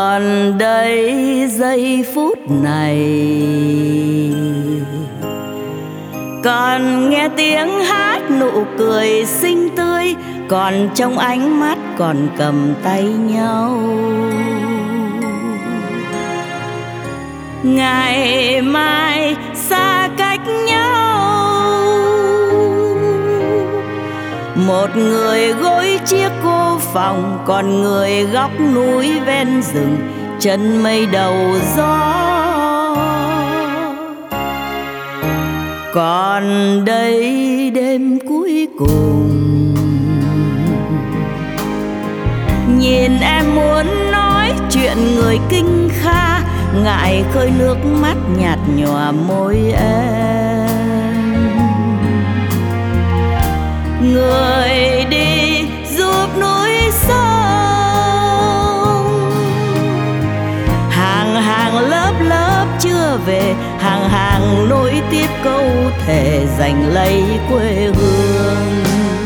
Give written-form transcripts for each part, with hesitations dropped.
Còn đây giây phút này, còn nghe tiếng hát nụ cười xinh tươi, còn trong ánh mắt còn cầm tay nhau. Ngày mai xa cách nhau, một người gối chiếc cô phòng, còn người góc núi ven rừng chân mây đầu gió. Còn đây đêm cuối cùng, nhìn em muốn nói chuyện người kinh kha, ngại khơi nước mắt nhạt nhòa môi em. Người đi giúp núi sông, hàng hàng lớp lớp chưa về, hàng hàng nối tiếp câu thề giành lấy quê hương.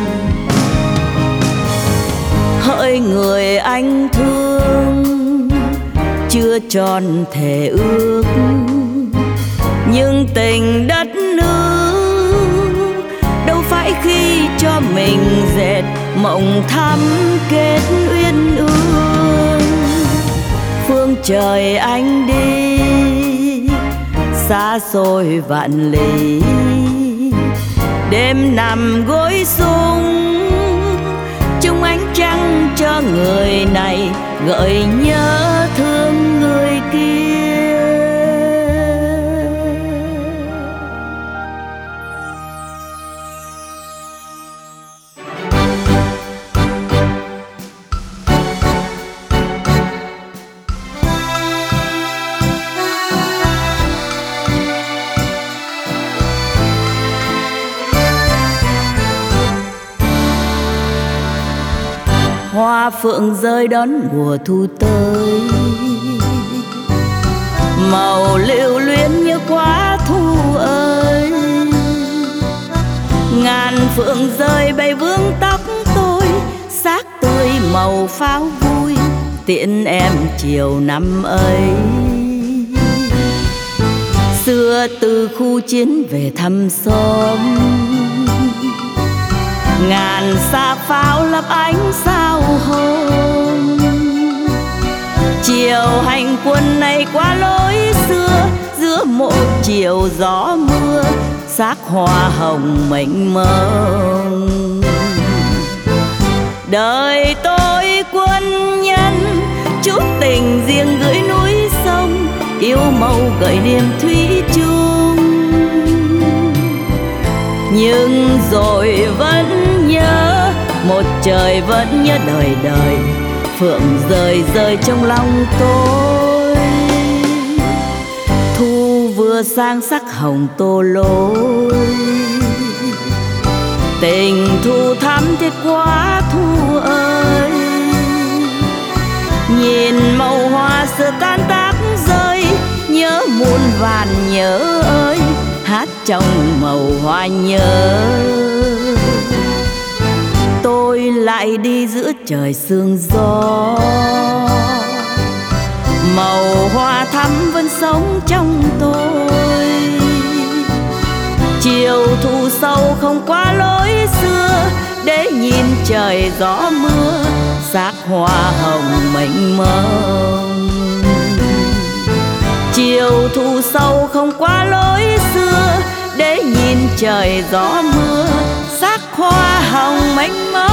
Hỡi người anh thương, chưa tròn thề ước, nhưng tình đất nước đâu phải khi cho mình dệt mộng thắm kết uyên ương. Phương trời anh đi xa xôi vạn lý, đêm nằm gối sung trong ánh trăng cho người này gợi nhớ thương người kia. Hoa phượng rơi đón mùa thu tới, màu lưu luyến như quá thu ơi. Ngàn phượng rơi bay vương tóc tôi, xác tươi màu pháo vui tiễn em chiều năm ấy. Xưa từ khu chiến về thăm xóm, ngàn xa pháo lấp ánh sao hồng. Chiều hành quân này qua lối xưa, giữa một chiều gió mưa, xác hoa hồng mênh mông. Đời tôi quân nhân, chút tình riêng gửi núi sông, yêu màu gợi niềm thủy chung. Nhưng rồi vẫn nhớ, một trời vẫn nhớ đời đời, phượng rơi rơi trong lòng tôi. Thu vừa sang sắc hồng tô lối, tình thu thắm thiết quá thu ơi. Nhìn màu hoa xưa tan tác rơi, nhớ muôn vàn nhớ ơi, hát trong màu hoa nhớ. Tôi lại đi giữa trời sương gió, màu hoa thắm vẫn sống trong tôi. Chiều thu sâu không qua lối xưa, để nhìn trời gió mưa, xác hoa hồng mênh mông. Chiều thu sâu không qua lối xưa, để nhìn trời gió mưa, xác hoa hồng mênh mông.